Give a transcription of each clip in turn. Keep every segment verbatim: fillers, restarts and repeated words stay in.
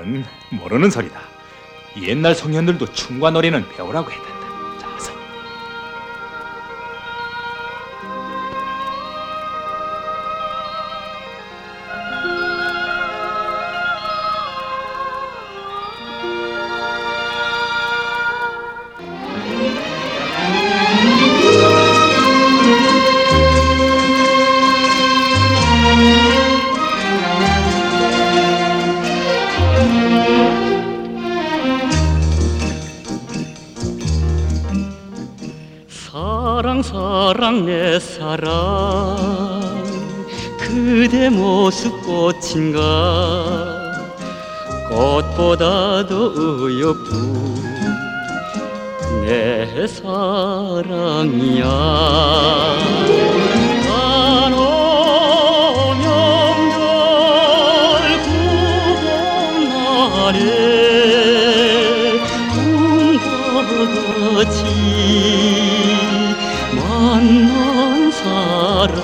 그건 모르는 소리다. 옛날 성현들도 춤과 노래는 배우라고 했단다. 자, 어서. 사랑 사랑 내 사랑 그대 모습 꽃인가 꽃보다도 의욕부 내 사랑이야 간호명절 구봉날에 꿈과 같이 만난 사랑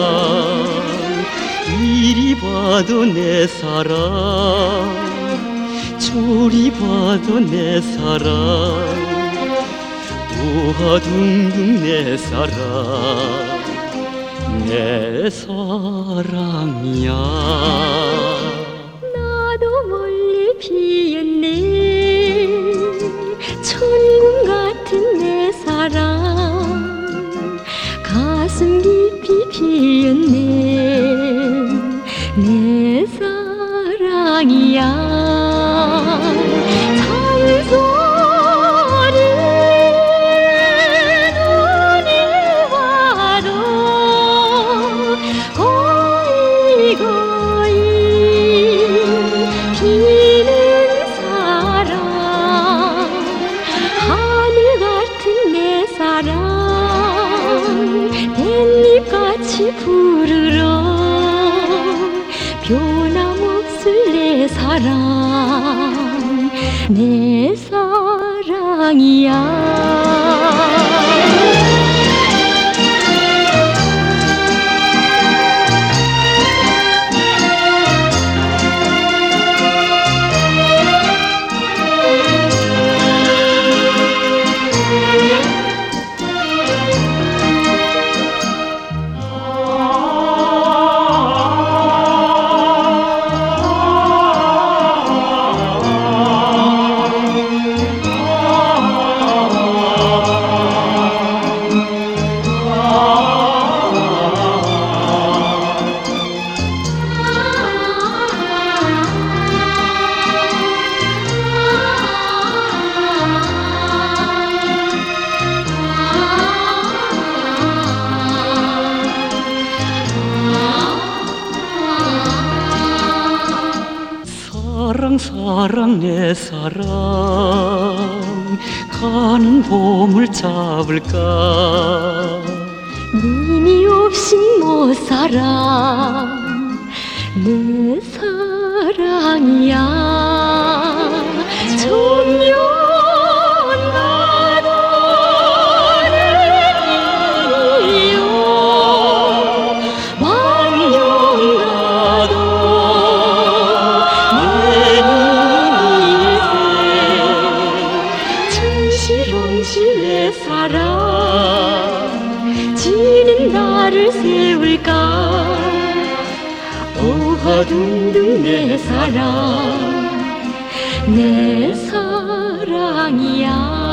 이리 봐도 내 사랑 저리 봐도 내 사랑 우하둥둥 내 사랑 내 사랑이야 나도 멀리 피었네 천군 같은 내 사랑 가슴 깊이 피었네 내 사랑이야 잔소리 눈이 와도 거의 거의 피는 사랑 하늘 같은 내 사랑 댄잎같이 부르러 변함없을 내 사랑 내 사랑이야 사랑 사랑 내 사랑 가는 봄을 잡을까 님이 없인 못 살아 내 사랑이야 천년 가도 내 님이요 만년 가도 내 사랑 지는 나를 세울까 오하둥둥 내 사랑 내 사랑이야